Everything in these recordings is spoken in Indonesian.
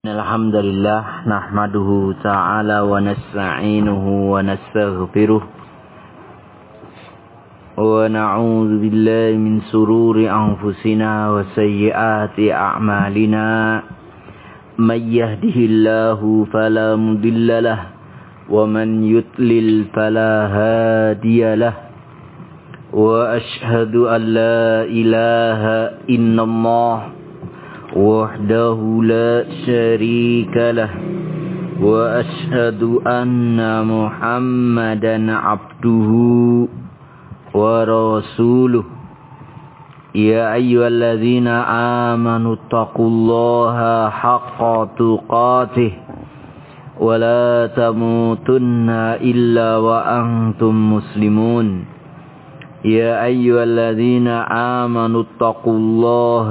Alhamdulillah nahmaduhu ta'ala wa nasta'inuhu wa nastaghfiruh wa na'udzu billahi min sururi anfusina wa sayyiati a'malina may yahdihillahu fala mudhillalah wa man yudlil fala hadiyalah wa ashhadu an la ilaha illallah وحده لا شريك له وأشهد أن محمدا عبده ورسوله يا أيها الذين آمنوا اتقوا الله حق تقاته ولا تموتن إلا وأنتم مسلمون يا أيها الذين آمنوا اتقوا الله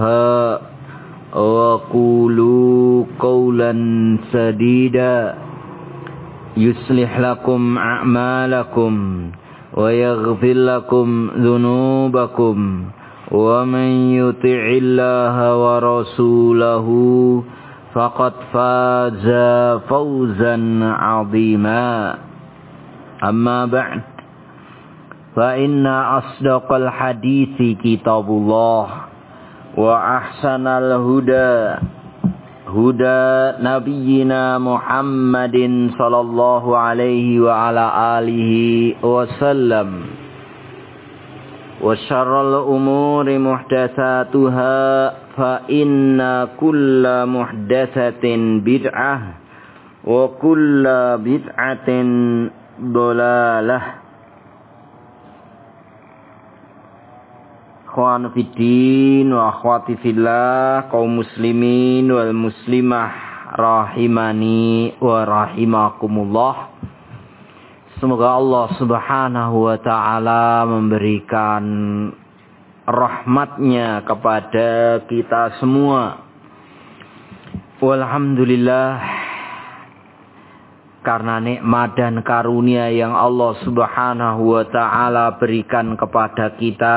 وقولوا قولا سديدا يصلح لكم أعمالكم ويغفر لكم ذنوبكم ومن يطع الله ورسوله فقد فاز فوزا عظيما أما بعد فإن أصدق الحديث كتاب الله وأحسن الهدى هدى نبينا محمد صلى الله عليه وعلى آله وسلم وشر الأمور محدثاتها فإن كل محدثة بدعة وكل بدعة ضلالة. Ikhwan fiddin wa akhwati fillah, kaum muslimin wal muslimah rahimani wa rahimakumullah. Semoga Allah subhanahu wa ta'ala memberikan rahmatnya kepada kita semua. Walhamdulillah, karena nikmat dan karunia yang Allah subhanahu wa ta'ala berikan kepada kita,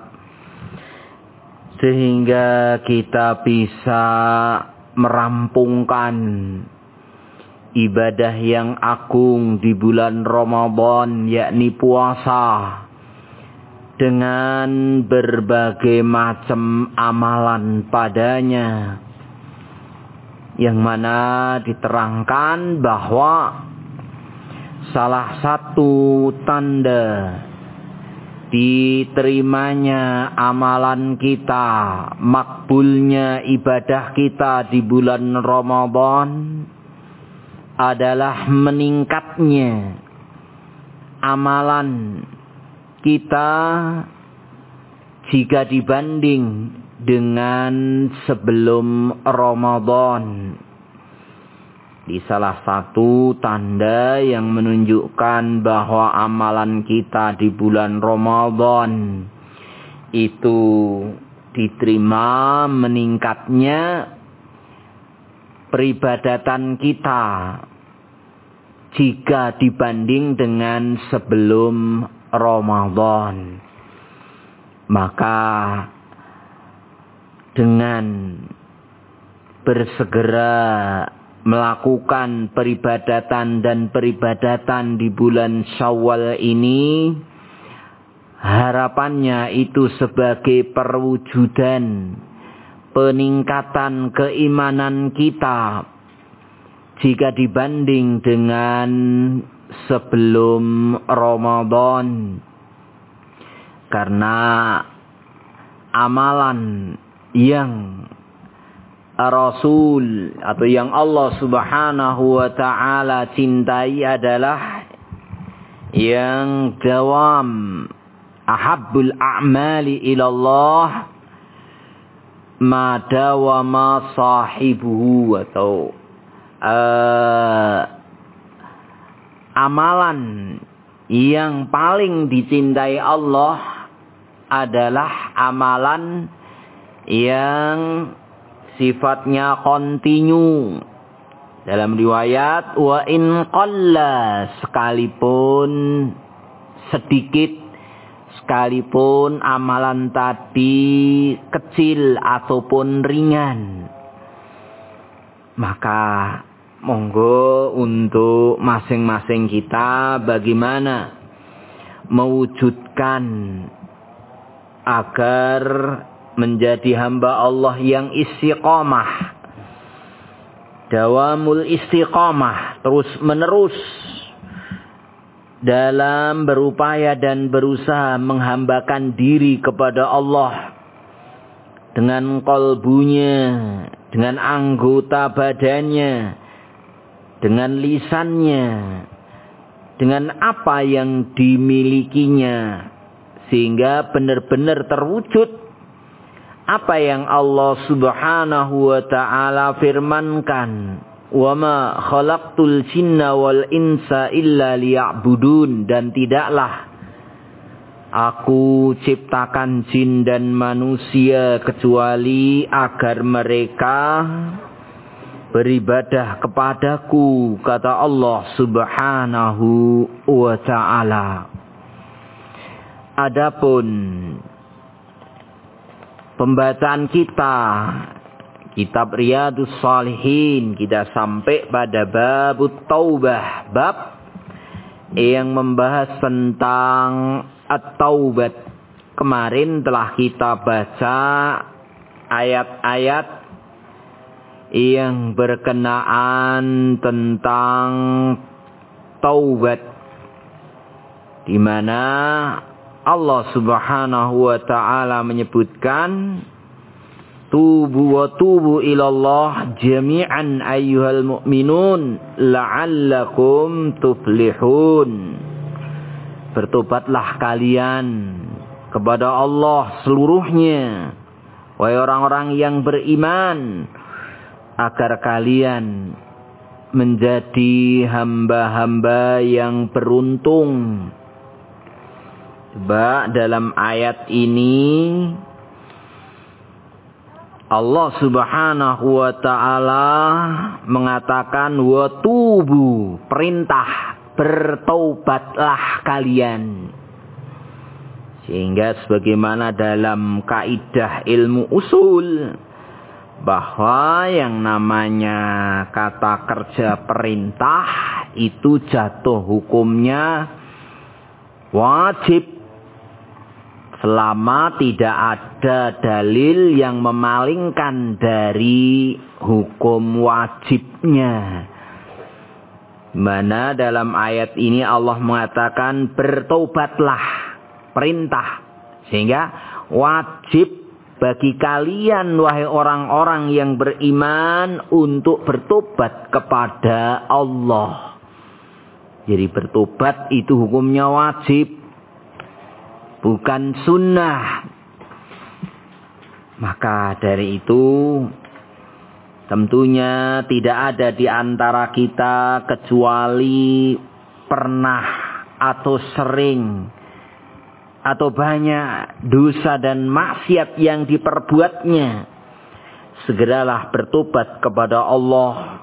sehingga kita bisa merampungkan ibadah yang agung di bulan Ramadan, yakni puasa, dengan berbagai macam amalan padanya, yang mana diterangkan bahwa salah satu tanda diterimanya amalan kita, makbulnya ibadah kita di bulan Ramadan adalah meningkatnya amalan kita jika dibanding dengan sebelum Ramadan. Di salah satu tanda yang menunjukkan bahwa amalan kita di bulan Ramadan itu diterima, meningkatnya peribadatan kita jika dibanding dengan sebelum Ramadan. Maka dengan bersegera melakukan peribadatan dan peribadatan di bulan Syawal ini, harapannya itu sebagai perwujudan peningkatan keimanan kita jika dibanding dengan sebelum Ramadan. Karena amalan yang Rasul atau yang Allah subhanahu wa ta'ala cintai adalah yang dawam, ahabbul a'mali ilallah ma dawama sahibuhu, atau amalan yang paling dicintai Allah adalah amalan yang sifatnya kontinu. Dalam riwayat, wa in qalla, sekalipun sedikit, sekalipun amalan tadi kecil ataupun ringan. Maka monggo untuk masing-masing kita bagaimana mewujudkan agar menjadi hamba Allah yang istiqamah, dawamul istiqamah, terus menerus dalam berupaya dan berusaha menghambakan diri kepada Allah dengan qalbunya, dengan anggota badannya, dengan lisannya, dengan apa yang dimilikinya, sehingga benar-benar terwujud apa yang Allah Subhanahu wa ta'ala firmankan, wa ma khalaqtul jinna wal insa illa liya'budun, dan tidaklah aku ciptakan jin dan manusia kecuali agar mereka beribadah kepadaku, kata Allah Subhanahu wa ta'ala. Adapun pembacaan kita kitab Riyadhus Shalihin, kita sampai pada bab taubah, bab yang membahas tentang at-taubat. Kemarin telah kita baca ayat-ayat yang berkenaan tentang taubat, di mana Allah Subhanahu wa ta'ala menyebutkan, tubu wa tubu ilallah jami'an ayyuhal mu'minun la'allakum tuflihun. Bertobatlah kalian kepada Allah seluruhnya, wahai orang-orang yang beriman, agar kalian menjadi hamba-hamba yang beruntung. Coba dalam ayat ini Allah Subhanahu wa ta'ala mengatakan wa tubu, perintah, bertaubatlah kalian. Sehingga sebagaimana dalam kaidah ilmu usul, bahwa yang namanya kata kerja perintah itu jatuh hukumnya wajib, selama tidak ada dalil yang memalingkan dari hukum wajibnya. Mana dalam ayat ini Allah mengatakan bertobatlah, perintah, sehingga wajib bagi kalian wahai orang-orang yang beriman untuk bertobat kepada Allah. Jadi bertobat itu hukumnya wajib, bukan sunnah. Maka dari itu tentunya tidak ada di antara kita kecuali pernah atau sering atau banyak dosa dan maksiat yang diperbuatnya. Segeralah bertobat kepada Allah.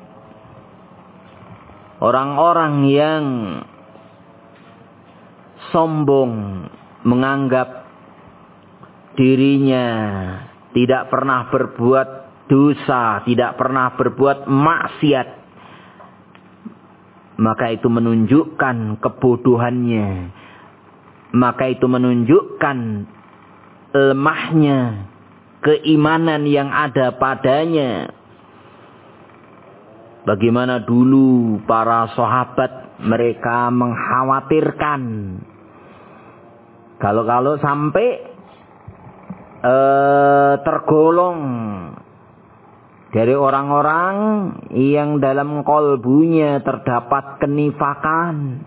Orang-orang yang sombong, menganggap dirinya tidak pernah berbuat dosa, tidak pernah berbuat maksiat, maka itu menunjukkan kebodohannya, maka itu menunjukkan lemahnya keimanan yang ada padanya. Bagaimana dulu para sahabat, mereka mengkhawatirkan kalau sampai tergolong dari orang-orang yang dalam kolbunya terdapat kenifakan,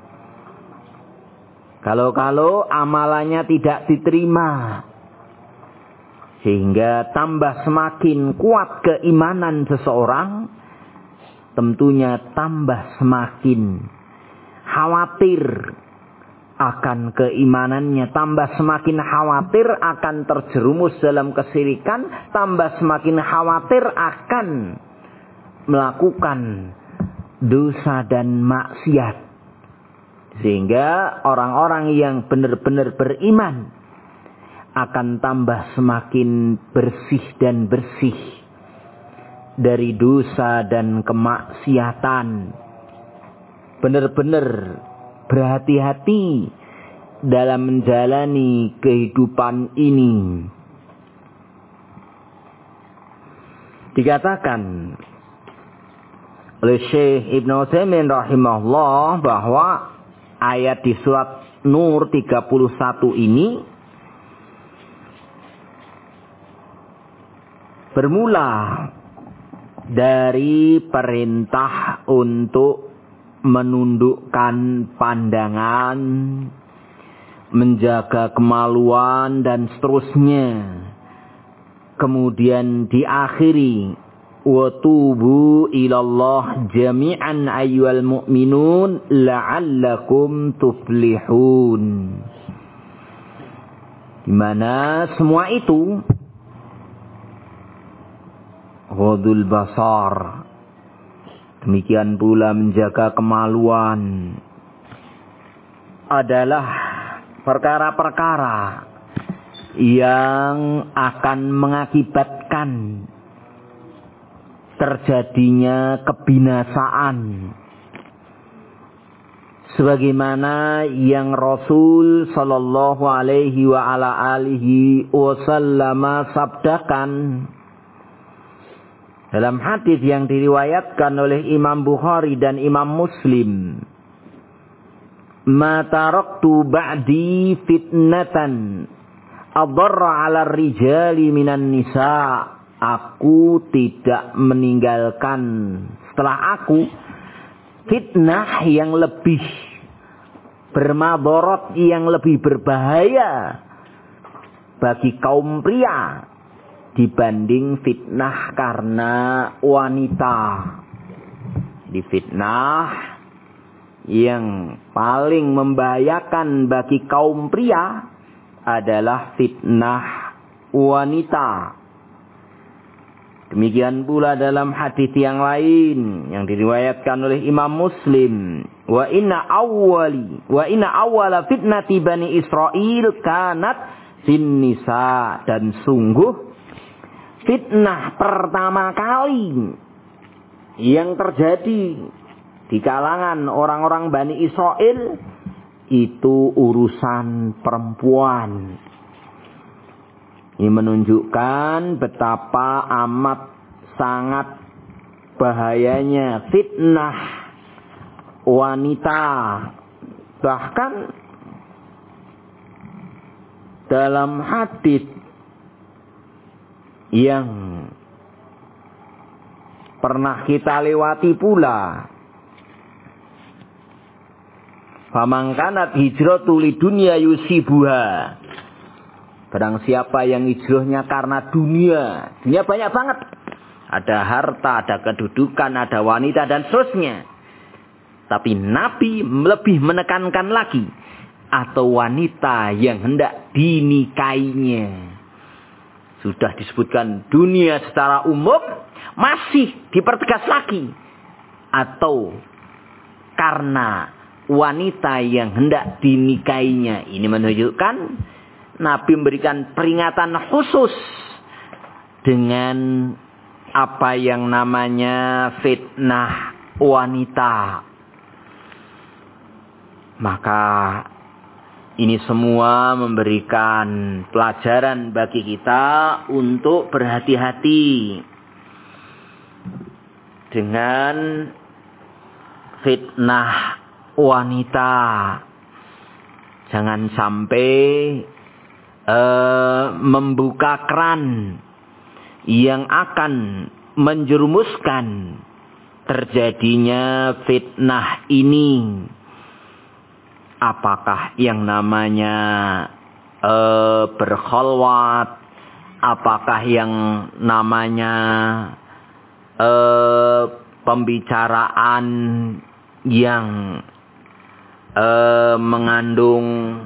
kalau amalannya tidak diterima, sehingga tambah semakin kuat keimanan seseorang, tentunya tambah semakin khawatir akan keimanannya, tambah semakin khawatir akan terjerumus dalam kesyirikan, tambah semakin khawatir akan melakukan dosa dan maksiat. Sehingga orang-orang yang benar-benar beriman akan tambah semakin bersih dan bersih dari dosa dan kemaksiatan. Benar-benar berhati-hati dalam menjalani kehidupan ini. Dikatakan oleh Syekh Ibnu Utsaimin rahimahullah bahwa ayat di surat Nur 31 ini bermula dari perintah untuk menundukkan pandangan, menjaga kemaluan dan seterusnya. Kemudian diakhiri wa tubu ilallah jami'an ayyuhal mu'minun la'allakum tuflihun. Di mana semua itu ghadul basar, demikian pula menjaga kemaluan adalah perkara-perkara yang akan mengakibatkan terjadinya kebinasaan. Sebagaimana yang Rasul sallallahu alaihi wa ala alihi wasallam sabdakan dalam hadis yang diriwayatkan oleh Imam Bukhari dan Imam Muslim, "Ma taraktu ba'di fitnatan adarra 'ala rijali minan nisa." Aku tidak meninggalkan setelah aku fitnah yang lebih bermadharat, yang lebih berbahaya bagi kaum pria dibanding fitnah karena wanita. Di fitnah yang paling membahayakan bagi kaum pria adalah fitnah wanita. Demikian pula dalam hadis yang lain yang diriwayatkan oleh Imam Muslim, wa inna awwala fitnati Bani Israil kanat fin nisa, dan sungguh fitnah pertama kali yang terjadi di kalangan orang-orang Bani Israil itu urusan perempuan. Ini menunjukkan betapa amat sangat bahayanya fitnah wanita. Bahkan dalam hadis yang pernah kita lewati pula, faman kanat hijratu lidunya yusibuha, barang siapa yang hijrahnya karena dunia banyak banget. Ada harta, ada kedudukan, ada wanita dan seterusnya. Tapi Nabi lebih menekankan lagi, atau wanita yang hendak dinikahinya. Sudah disebutkan dunia secara umum, masih dipertegas lagi. Atau karena wanita yang hendak dinikahinya. Ini menunjukkan Nabi memberikan peringatan khusus dengan apa yang namanya fitnah wanita. Maka ini semua memberikan pelajaran bagi kita untuk berhati-hati dengan fitnah wanita. Jangan sampai membuka keran yang akan menjerumuskan terjadinya fitnah ini. Apakah yang namanya berkhalwat, apakah yang namanya pembicaraan yang mengandung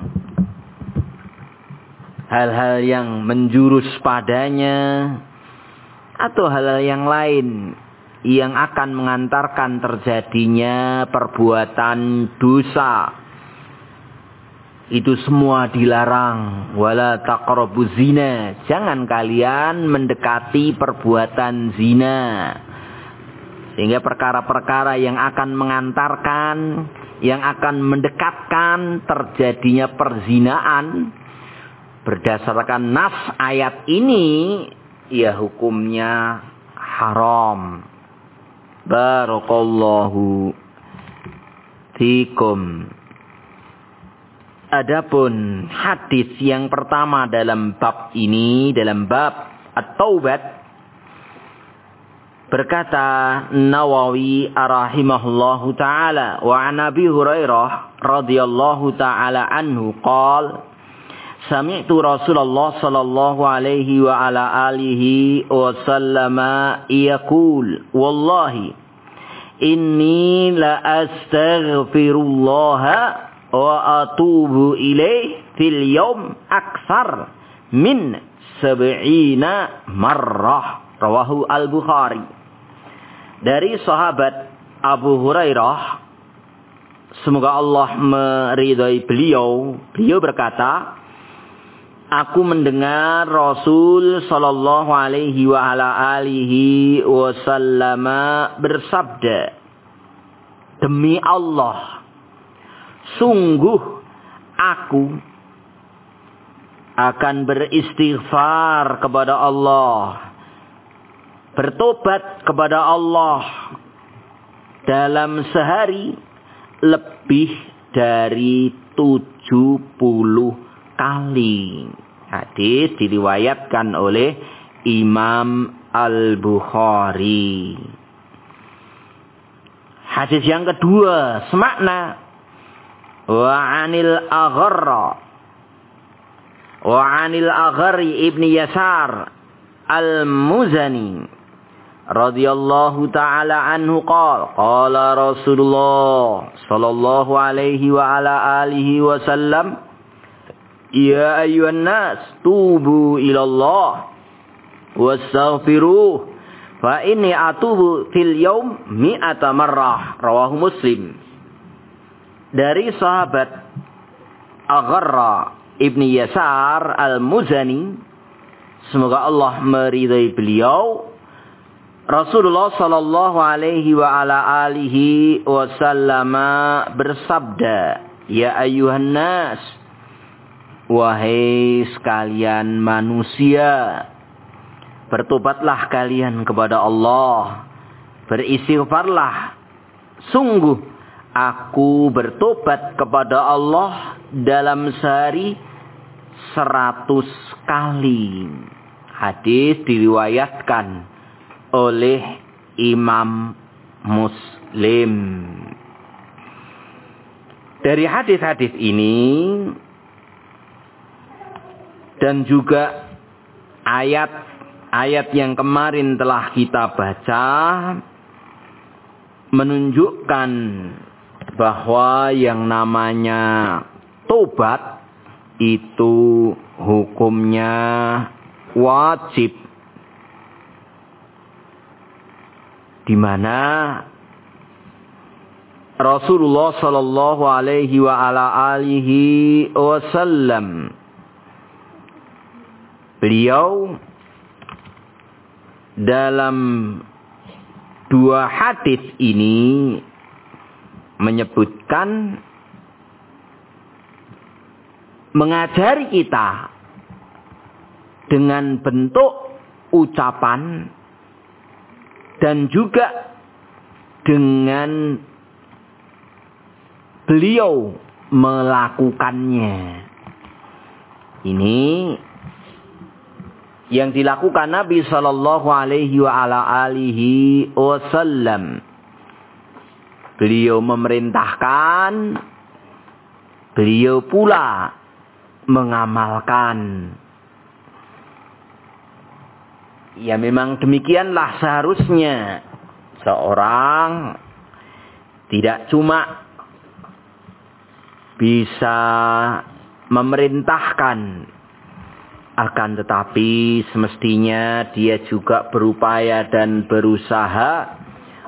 hal-hal yang menjurus padanya, atau hal-hal yang lain yang akan mengantarkan terjadinya perbuatan dosa Itu semua dilarang. Wala taqrabuz zina. Jangan kalian mendekati perbuatan zina. Sehingga perkara-perkara yang akan mengantarkan, yang akan mendekatkan terjadinya perzinaan, berdasarkan nas ayat ini, ya hukumnya haram. Barakallahu fikum. Adapun hadis yang pertama dalam bab ini, dalam bab At-Taubat, berkata Nawawi rahimahullahu ta'ala, wa an Abi Hurairah radhiyallahu ta'ala anhu qala sami'tu Rasulullah sallallahu alaihi wa ala alihi wa sallama yaqul wallahi inni la astaghfirullah wa atubu ilaih fil yawm aksar min 70 marrah. Rawahu al-Bukhari. Dari sahabat Abu Hurairah, semoga Allah meridhai beliau, beliau berkata, aku mendengar Rasul sallallahu alaihi wa ala alihi wasallam bersabda, demi Allah, sungguh aku akan beristighfar kepada Allah, bertobat kepada Allah dalam sehari lebih dari 70 kali. Hadis diriwayatkan oleh Imam Al-Bukhari. Hadis yang kedua semakna wa 'anil Agharri ibni Yasar Al-Muzani radhiyallahu ta'ala anhu qala Rasulullah sallallahu alaihi wa ala alihi wasallam, ya ayyuhan nas tubu ilallah wastaghfiruh fa inni atubu fil yaum 100 marrah. Rawahu Muslim. Dari sahabat Agharra ibni Yasar Al-Muzani, semoga Allah meridai beliau, Rasulullah sallallahu alaihi wa ala alihi wasallam bersabda, ya ayyuhan nas, wahai sekalian manusia, bertobatlah kalian kepada Allah, beristighfarlah. Sungguh aku bertobat kepada Allah dalam sehari 100 kali. Hadis diriwayatkan oleh Imam Muslim. Dari hadis-hadis ini dan juga ayat-ayat yang kemarin telah kita baca menunjukkan bahwa yang namanya tobat itu hukumnya wajib, di mana Rasulullah sallallahu alaihi wa ala alihi wasallam beliau dalam dua hadis ini menyebutkan, mengajari kita dengan bentuk ucapan dan juga dengan beliau melakukannya. Ini yang dilakukan Nabi sallallahu alaihi wa ala alihi wasallam. Beliau memerintahkan, beliau pula mengamalkan. Ya memang demikianlah seharusnya seorang tidak cuma bisa memerintahkan, akan tetapi semestinya dia juga berupaya dan berusaha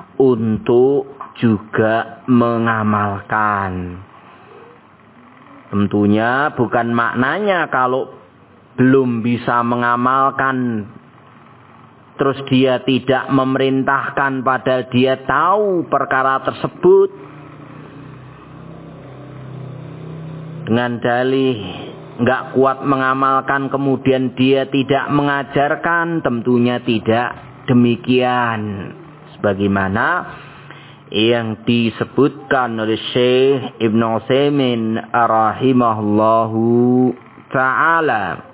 untuk juga mengamalkan. Tentunya bukan maknanya kalau belum bisa mengamalkan terus dia tidak memerintahkan padahal dia tahu perkara tersebut dengan dalih nggak kuat mengamalkan kemudian dia tidak mengajarkan, tentunya tidak demikian. Sebagaimana yang disebutkan oleh Syekh Ibnu Utsaimin rahimahullahu ta'ala.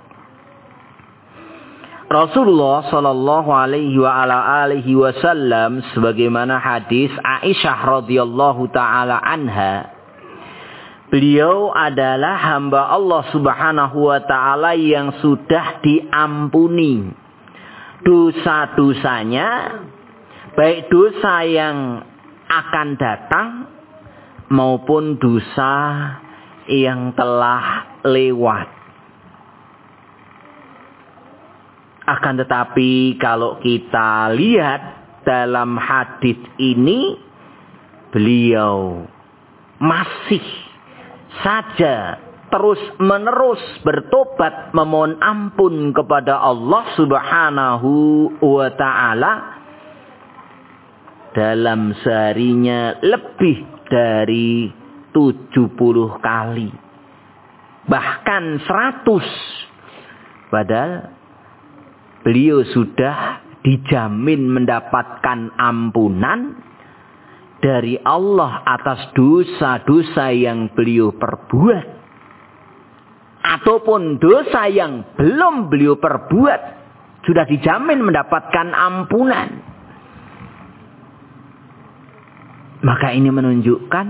Rasulullah sallallahu alaihi wa ala alihi wasallam sebagaimana hadis Aisyah radhiyallahu taala anha, beliau adalah hamba Allah Subhanahu wa taala yang sudah diampuni dosa-dosanya, baik dosa yang akan datang maupun dosa yang telah lewat. Akan tetapi kalau kita lihat dalam hadis ini, beliau masih saja terus menerus bertobat memohon ampun kepada Allah Subhanahu wa ta'ala. Dalam seharinya lebih dari 70 kali. Bahkan 100. Padahal beliau sudah dijamin mendapatkan ampunan dari Allah atas dosa-dosa yang beliau perbuat. Ataupun dosa yang belum beliau perbuat. Sudah dijamin mendapatkan ampunan. Maka ini menunjukkan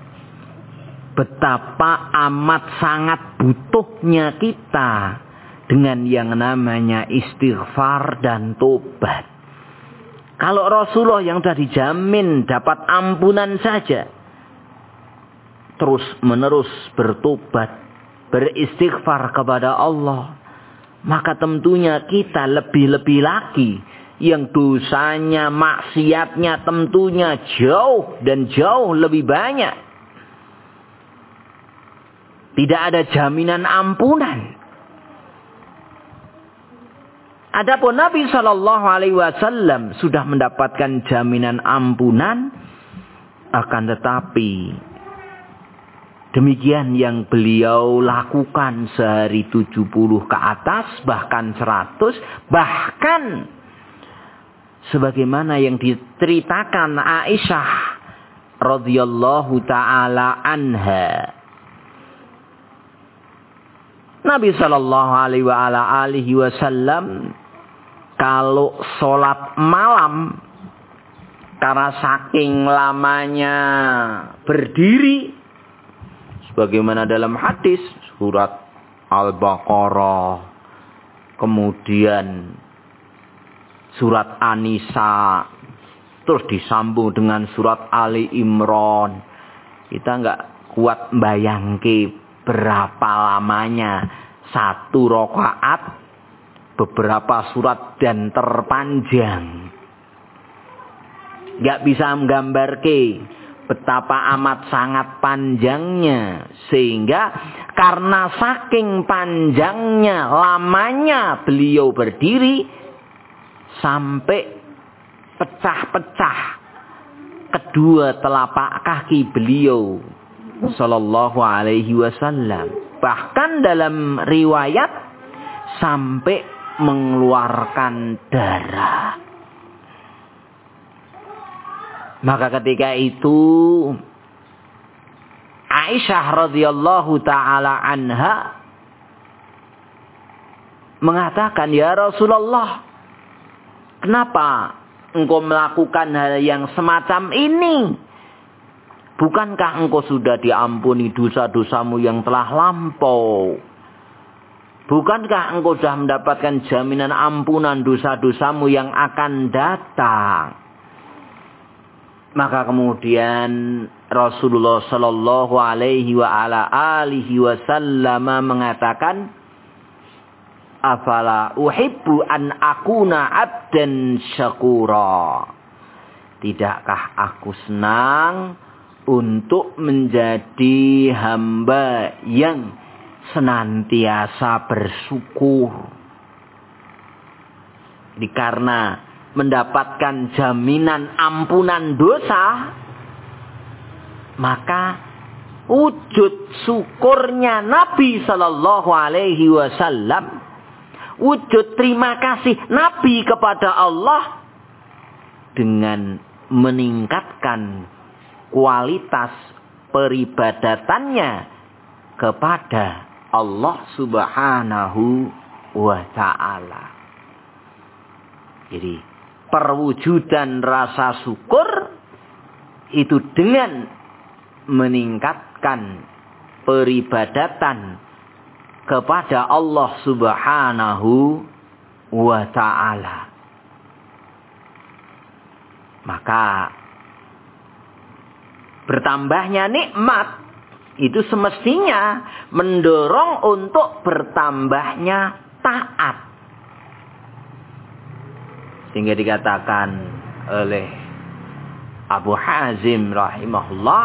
betapa amat sangat butuhnya kita dengan yang namanya istighfar dan tobat. Kalau Rasulullah yang sudah dijamin dapat ampunan saja, terus menerus bertobat, beristighfar kepada Allah, maka tentunya kita lebih-lebih lagi yang dosanya, maksiatnya tentunya jauh dan jauh lebih banyak. Tidak ada jaminan ampunan. Adapun Nabi Shallallahu Alaihi Wasallam sudah mendapatkan jaminan ampunan, akan tetapi demikian yang beliau lakukan sehari 70 ke atas, bahkan 100, bahkan sebagaimana yang diceritakan Aisyah radhiyallahu taala anha. Nabi sallallahu alaihi wasallam kalau sholat malam karena saking lamanya berdiri, sebagaimana dalam hadis surat Al-Baqarah, kemudian surat An-Nisa, terus disambung dengan surat Ali Imran, kita nggak kuat bayangke berapa lamanya satu rakaat, beberapa surat dan terpanjang. Gak bisa menggambarke betapa amat sangat panjangnya. Sehingga karena saking panjangnya, lamanya beliau berdiri, sampai pecah-pecah kedua telapak kaki beliau sallallahu alaihi wasallam. Bahkan dalam riwayat sampai mengeluarkan darah. Maka ketika itu Aisyah radhiyallahu taala anha mengatakan, "Ya Rasulullah, kenapa engkau melakukan hal yang semacam ini? Bukankah engkau sudah diampuni dosa-dosamu yang telah lampau? Bukankah engkau sudah mendapatkan jaminan ampunan dosa-dosamu yang akan datang?" Maka kemudian Rasulullah sallallahu alaihi wa ala alihi wasallam mengatakan, "Afala uhibbu an akuna abdan syakura." Tidakkah aku senang untuk menjadi hamba yang senantiasa bersyukur. Jadi karena mendapatkan jaminan ampunan dosa, maka wujud syukurnya Nabi Sallallahu Alaihi Wasallam, wujud terima kasih Nabi kepada Allah dengan meningkatkan kualitas peribadatannya kepada Allah Subhanahu wa Ta'ala. Jadi perwujudan rasa syukur itu dengan meningkatkan peribadatan kepada Allah Subhanahu wa Ta'ala. Maka bertambahnya nikmat itu semestinya mendorong untuk bertambahnya taat. Sehingga dikatakan oleh Abu Hazim rahimahullah,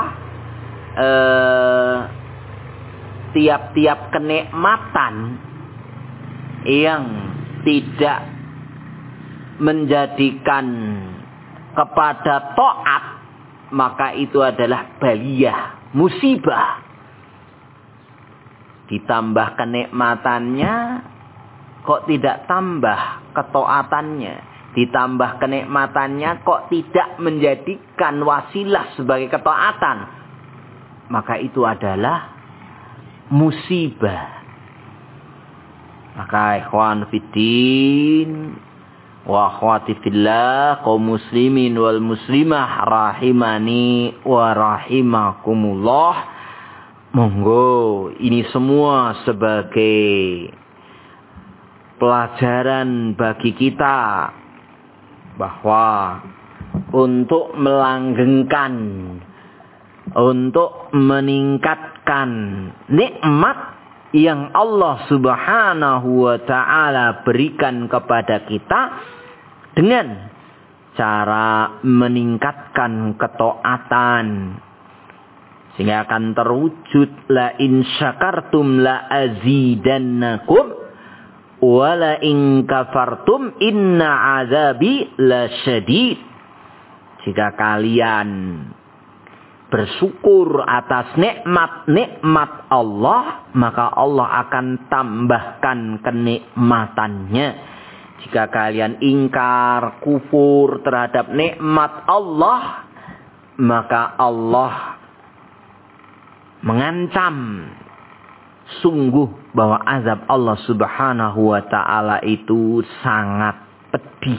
tiap-tiap kenikmatan yang tidak menjadikan kepada taat, maka itu adalah baliyah, musibah. Ditambah kenikmatannya, kok tidak tambah ketaatannya. Ditambah kenikmatannya, kok tidak menjadikan wasilah sebagai ketaatan. Maka itu adalah musibah. Maka ikhwan fiddin wa akhwati fillah, kaum muslimin wal muslimah rahimani wa rahimakumullah, monggo ini semua sebagai pelajaran bagi kita bahwa untuk melanggengkan, untuk meningkatkan nikmat yang Allah Subhanahu wa Ta'ala berikan kepada kita dengan cara meningkatkan ketaatan, sehingga akan terwujud la in syakartum la azidannakum wa la in kafartum inna azabi la syadid. Jika kalian bersyukur atas nikmat-nikmat Allah, maka Allah akan tambahkan kenikmatannya. Jika kalian ingkar, kufur terhadap nikmat Allah, maka Allah mengancam sungguh bahwa azab Allah Subhanahu wa Ta'ala itu sangat pedih.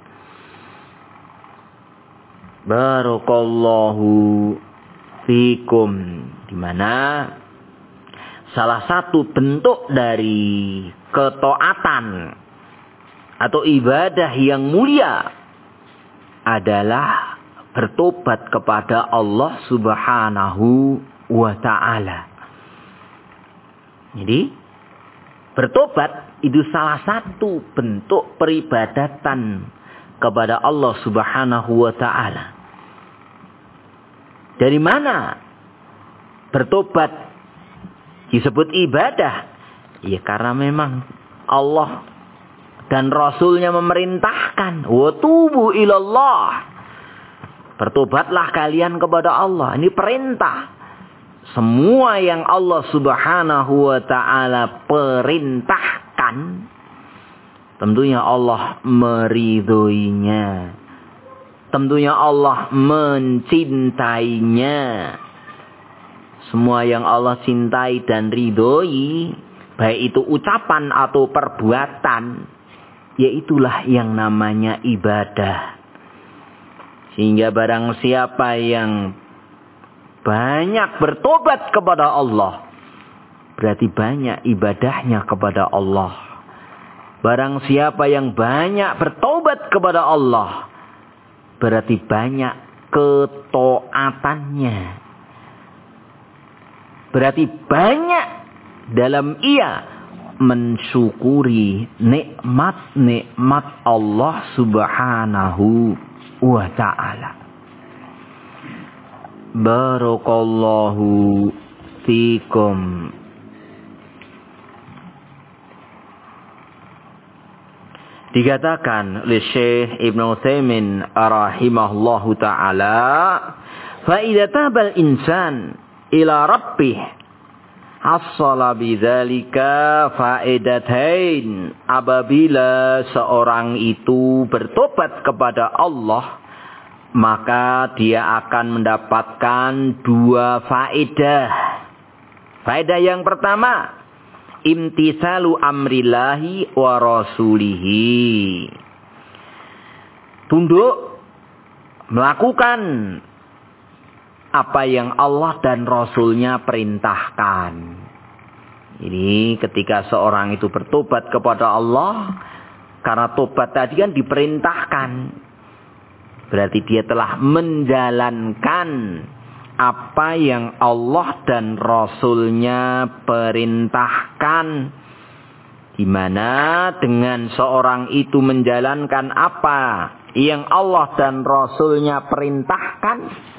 Barakallahu fikum. Di mana salah satu bentuk dari ketaatan atau ibadah yang mulia adalah bertobat kepada Allah Subhanahu wa Ta'ala. Jadi bertobat itu salah satu bentuk peribadatan kepada Allah Subhanahu wa Ta'ala. Dari mana bertobat disebut ibadah? Ya karena memang Allah dan Rasulnya memerintahkan, wa tubu ilallah, bertobatlah kalian kepada Allah. Ini perintah. Semua yang Allah Subhanahu wa Ta'ala perintahkan, tentunya Allah meridhoinya. Tentunya Allah mencintainya. Semua yang Allah cintai dan ridhoi, baik itu ucapan atau perbuatan, yaitulah yang namanya ibadah. Sehingga barang siapa yang banyak bertobat kepada Allah, berarti banyak ibadahnya kepada Allah. Barang siapa yang banyak bertobat kepada Allah, berarti banyak ketaatannya. Berarti banyak dalam ia mensyukuri nikmat-nikmat Allah Subhanahu wa Ta'ala. Barakallahu fikum. Dikatakan oleh Syekh Ibnu Utsaimin rahimahullahu taala, fa idza tabal insan ila rabbih hassala bidzalika faedatain. Apabila seorang itu bertobat kepada Allah, maka dia akan mendapatkan dua faedah. Faedah yang pertama, imtisalu amrillahi wa rasulihi. Tunduk melakukan apa yang Allah dan Rasulnya perintahkan. Ini ketika seorang itu bertobat kepada Allah, karena tobat tadi kan diperintahkan, berarti dia telah menjalankan apa yang Allah dan Rasulnya perintahkan. Di mana dengan seorang itu menjalankan apa yang Allah dan Rasulnya perintahkan,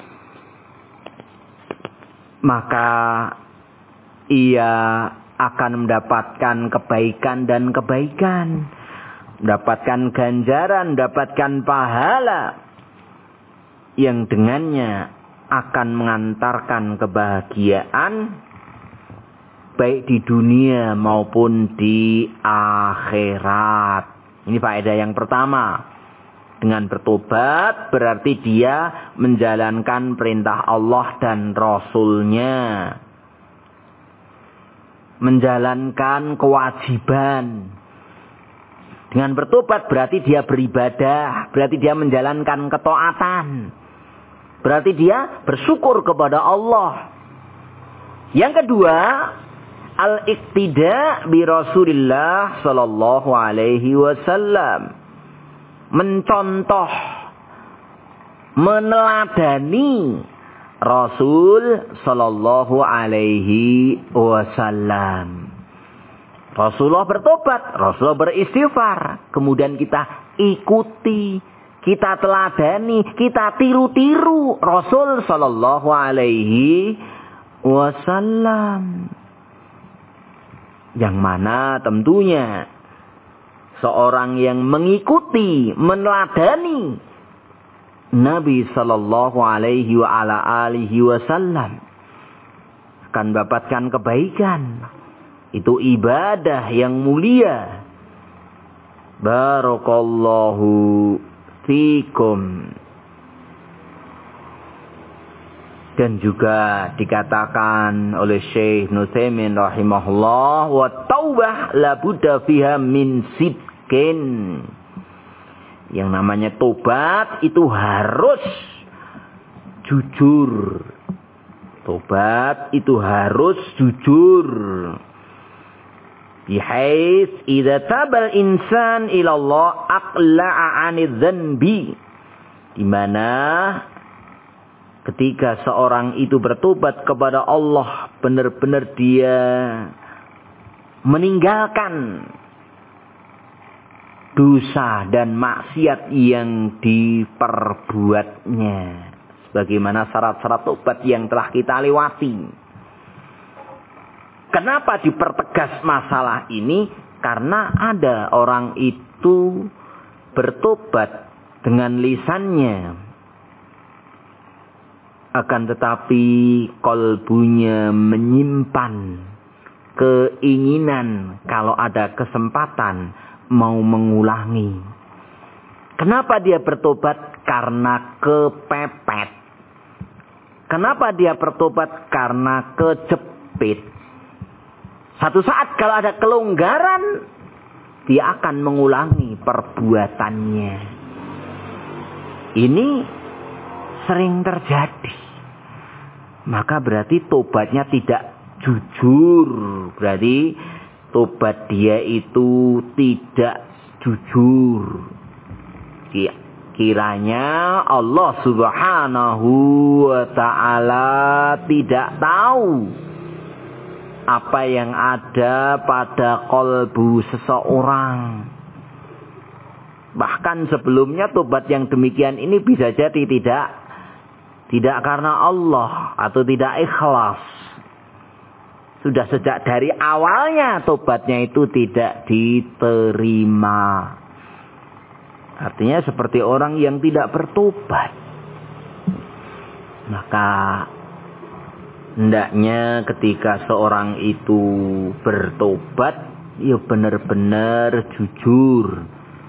maka ia akan mendapatkan kebaikan dan kebaikan, mendapatkan ganjaran, mendapatkan pahala yang dengannya akan mengantarkan kebahagiaan baik di dunia maupun di akhirat. Ini faedah yang pertama. Dengan bertobat berarti dia menjalankan perintah Allah dan Rasulnya, menjalankan kewajiban. Dengan bertobat berarti dia beribadah, berarti dia menjalankan ketaatan, berarti dia bersyukur kepada Allah. Yang kedua, al-iqtida bi Rasulillah sallallahu alaihi wasallam. Mencontoh, meneladani Rasul sallallahu alaihi wasallam. Rasulullah bertobat, Rasulullah beristighfar, kemudian kita ikuti, kita teladani, kita tiru-tiru Rasul sallallahu alaihi wasallam. Yang mana tentunya seorang yang mengikuti, meneladani Nabi sallallahu alaihi wa ala alihi wasallam akan mendapatkan kebaikan. Itu ibadah yang mulia. Barakallahu fikum. Dan juga dikatakan oleh Syekh Ibnu Utsaimin rahimahullah, wa taubah la budda fiha min sidqin. Yang namanya tobat itu harus jujur. Tobat itu harus jujur. Bihais idza tabal insan ila Allah aqla'a 'anidz dzanbi. Di mana ketika seorang itu bertobat kepada Allah, benar-benar dia meninggalkan dosa dan maksiat yang diperbuatnya. Sebagaimana syarat-syarat tobat yang telah kita lewati. Kenapa dipertegas masalah ini? Karena ada orang itu bertobat dengan lisannya, akan tetapi kolbunya menyimpan keinginan kalau ada kesempatan mau mengulangi. Kenapa dia bertobat? Karena kepepet. Kenapa dia bertobat? Karena kejepit. Satu saat kalau ada kelonggaran, dia akan mengulangi perbuatannya. Ini sering terjadi. Maka berarti tobatnya tidak jujur. Berarti tobat dia itu tidak jujur. Kiranya Allah subhanahu wa ta'ala tidak tahu apa yang ada pada kolbu seseorang. Bahkan sebelumnya tobat yang demikian ini bisa jadi tidak tidak karena Allah atau tidak ikhlas, sudah sejak dari awalnya tobatnya itu tidak diterima. Artinya seperti orang yang tidak bertobat. Maka hendaknya ketika seorang itu bertobat, ya benar-benar jujur.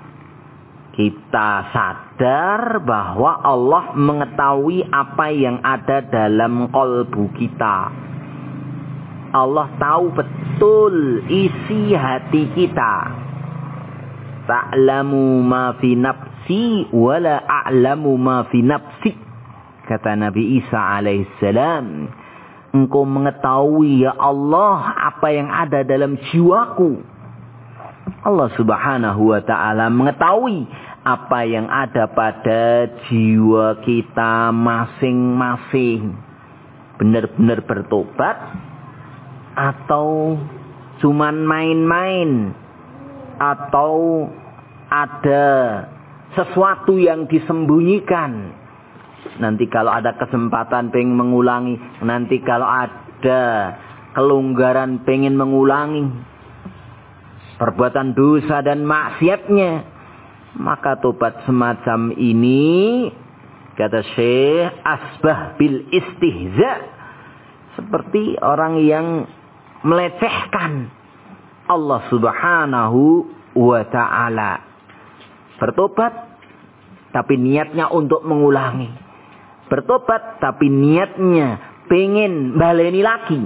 Kita sadar bahwa Allah mengetahui apa yang ada dalam kalbu kita. Allah tahu betul isi hati kita. Ta'lamu ma fi nafsi wa la a'lamu ma fi nafsik. Kata Nabi Isa alaihissalam. Engkau mengetahui ya Allah apa yang ada dalam jiwaku. Allah subhanahu wa ta'ala mengetahui apa yang ada pada jiwa kita masing-masing. Benar-benar bertobat atau cuman main-main, atau ada sesuatu yang disembunyikan. Nanti kalau ada kesempatan pengen mengulangi, nanti kalau ada kelonggaran pengen mengulangi perbuatan dosa dan maksiatnya, maka tobat semacam ini, kata Syekh, asbah bil istihza, seperti orang yang melecehkan Allah subhanahu wa ta'ala. Bertobat tapi niatnya untuk mengulangi. Bertobat tapi niatnya pengen baleni lagi.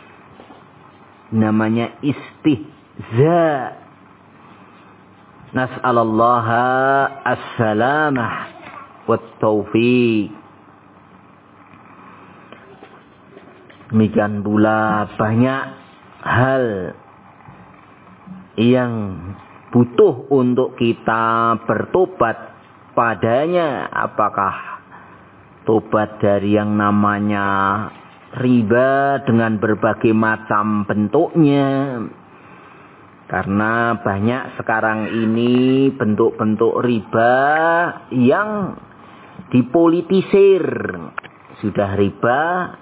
Namanya istihza. Nas'alallaha as-salamah wa taufiq. Demikian pula banyak hal yang butuh untuk kita bertobat padanya. Apakah tobat dari yang namanya riba dengan berbagai macam bentuknya. Karena banyak sekarang ini bentuk-bentuk riba yang dipolitisir. Sudah riba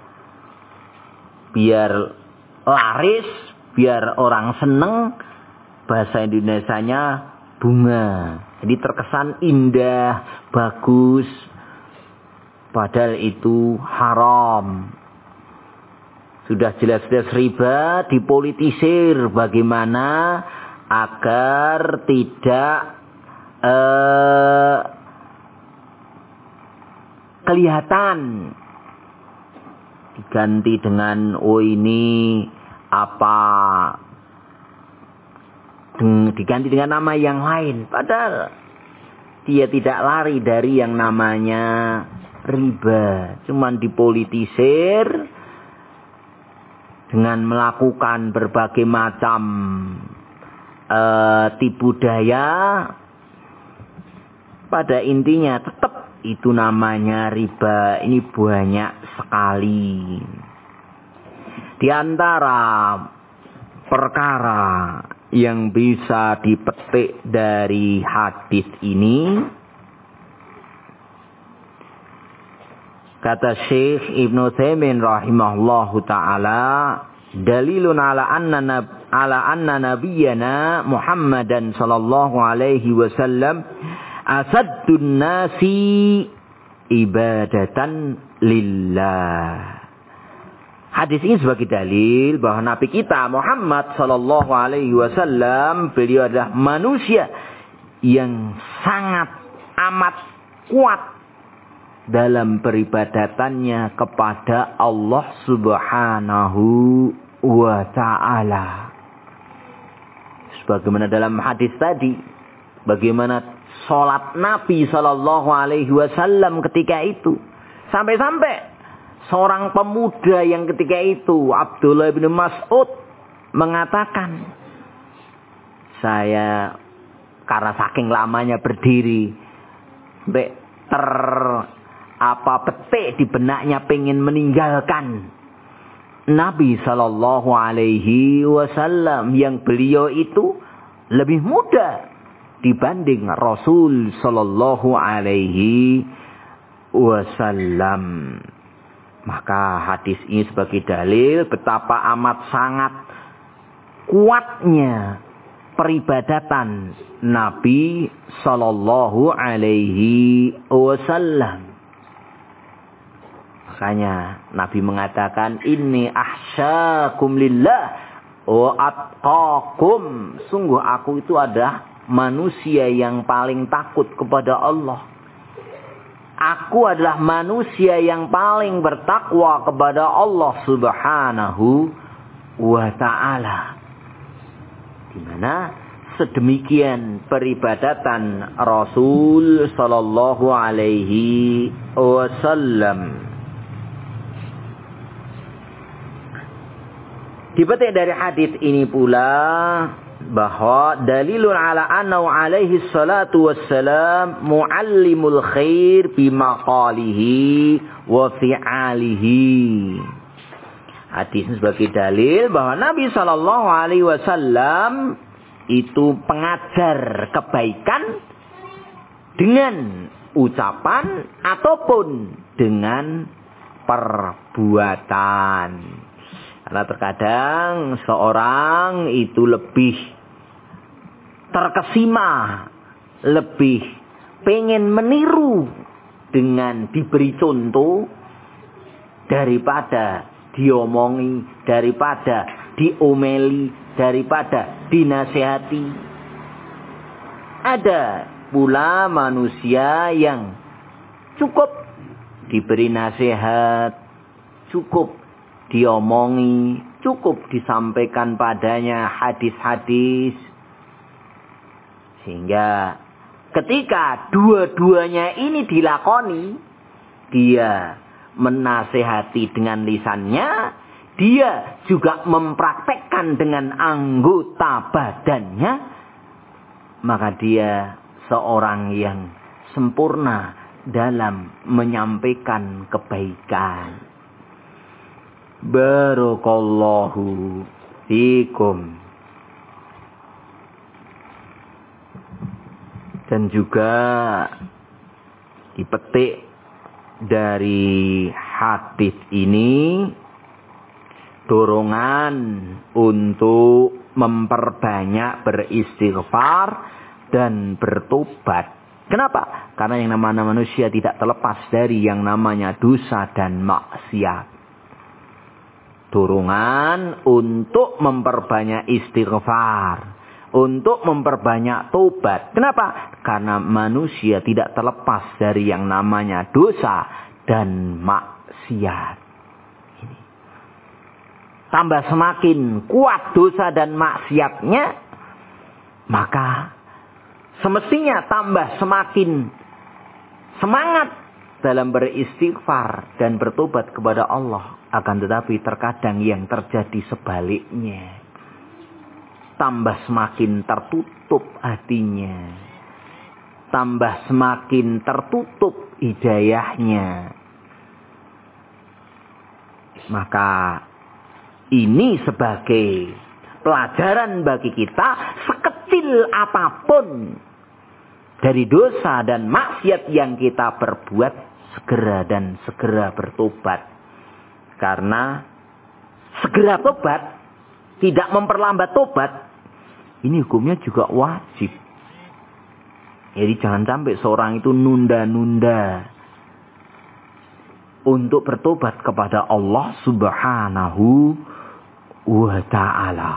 biar laris, biar orang seneng, bahasa Indonesianya bunga. Jadi terkesan indah, bagus, padahal itu haram. Sudah jelas-jelas riba dipolitisir bagaimana agar tidak kelihatan. Diganti dengan ini apa, diganti dengan nama yang lain, padahal dia tidak lari dari yang namanya riba, cuman dipolitisir dengan melakukan berbagai macam tipu daya. Pada intinya tetap itu namanya riba. Ini banyak sekali. Di antara perkara yang bisa dipetik dari hadis ini, kata Syekh Ibnu Utsaimin rahimahullahu taala, dalilun ala anna nabiyyana Muhammadan sallallahu alaihi wasallam asaddun nasi ibadatan lillah. Hadis ini sebagai dalil bahwa Nabi kita Muhammad sallallahu alaihi wasallam, beliau adalah manusia yang sangat amat kuat dalam peribadatannya kepada Allah subhanahu wa ta'ala. Sebagaimana dalam hadis tadi, bagaimana sholat Nabi sallallahu alaihi wasallam ketika itu. Sampai-sampai seorang pemuda yang ketika itu, Abdullah bin Mas'ud, mengatakan, saya karena saking lamanya berdiri, petik di benaknya pengen meninggalkan Nabi sallallahu alaihi wasallam yang beliau itu lebih muda dibanding Rasul sallallahu alaihi wasallam. Maka hadis ini sebagai dalil betapa amat sangat kuatnya peribadatan Nabi sallallahu alaihi wasallam. Makanya Nabi mengatakan, inni ahsyakum lillah wa atqakum. Sungguh aku itu adalah manusia yang paling takut kepada Allah. Aku adalah manusia yang paling bertakwa kepada Allah subhanahu wa ta'ala. Di mana sedemikian peribadatan Rasul sallallahu alaihi wasallam. Dipetik dari hadis ini pula bahwa dalilun ala annahu alaihi salatu wassalam muallimul khair bimaqalihi wa fi'alihi. Hadis ini sebagai dalil bahwa Nabi sallallahu alaihi wasallam itu pengajar kebaikan dengan ucapan ataupun dengan perbuatan. Karena terkadang seorang itu lebih terkesima, lebih pengen meniru dengan diberi contoh daripada diomongi, daripada diomeli, daripada dinasihati. Ada pula manusia yang cukup diberi nasihat, cukup diomongi, cukup disampaikan padanya hadis-hadis. Sehingga ketika dua-duanya ini dilakoni, dia menasehati dengan lisannya, dia juga mempraktekkan dengan anggota badannya, maka dia seorang yang sempurna dalam menyampaikan kebaikan. Barakallahu fikum. Dan juga dipetik dari hadis ini dorongan untuk memperbanyak beristighfar dan bertobat. Kenapa? Karena yang namanya manusia tidak terlepas dari yang namanya dosa dan maksiat. Dorongan untuk memperbanyak istighfar, untuk memperbanyak tobat. Kenapa? Karena manusia tidak terlepas dari yang namanya dosa dan maksiat. Ini. Tambah semakin kuat dosa dan maksiatnya, maka semestinya tambah semakin semangat dalam beristighfar dan bertobat kepada Allah. Akan tetapi terkadang yang terjadi sebaliknya. Tambah semakin tertutup hatinya. Tambah semakin tertutup hidayahnya. Maka ini sebagai pelajaran bagi kita, sekecil apapun dari dosa dan maksiat yang kita perbuat, segera bertobat. Karena segera tobat, tidak memperlambat tobat, ini hukumnya juga wajib. Jadi jangan sampai seorang itu nunda-nunda untuk bertobat kepada Allah subhanahu wa ta'ala.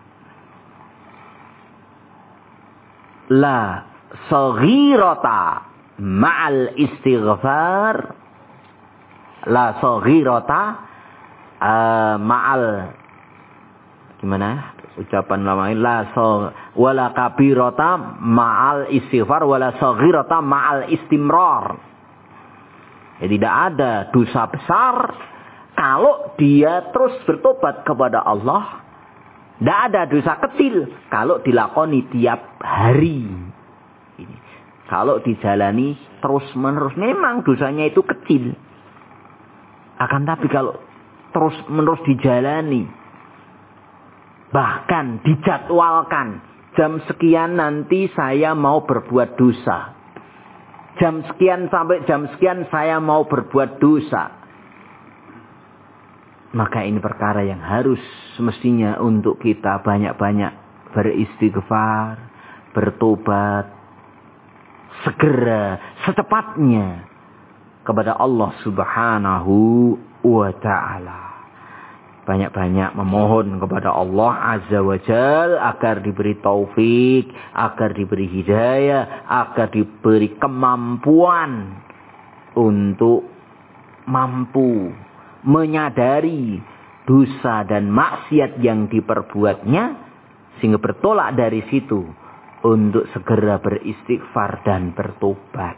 La saghirata ma'al istighfar. La saghirata ma'al, gimana ucapan lama ini, wala kabirata ma'al istighfar wala saghirata ma'al istimrar. Ya, tidak ada dosa besar kalau dia terus bertobat kepada Allah. Tidak ada dosa kecil kalau dilakoni tiap hari. Ini. Kalau dijalani terus menerus, memang dosanya itu kecil. Akan tapi kalau terus menerus dijalani, bahkan dijadwalkan, jam sekian nanti saya mau berbuat dosa, jam sekian sampai jam sekian saya mau berbuat dosa. Maka ini perkara yang harus semestinya untuk kita banyak-banyak beristighfar, bertobat, segera, secepatnya kepada Allah Subhanahu wa Ta'ala. Banyak-banyak memohon kepada Allah Azza wa Jal agar diberi taufik, agar diberi hidayah, agar diberi kemampuan untuk mampu menyadari dosa dan maksiat yang diperbuatnya, sehingga bertolak dari situ untuk segera beristighfar dan bertobat.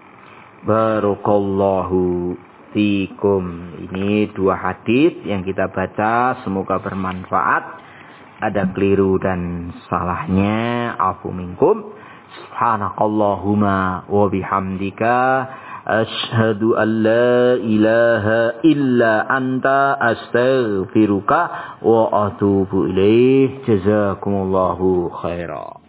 Barakallahu fikum. Ini 2 hadis yang kita baca, semoga bermanfaat. Ada keliru dan salahnya, afu minkum. Subhanakallahumma wa bihamdika, asyhadu an la ilaha illa anta, astaghfiruka wa atubu ilaih. Jazakumullahu khairan.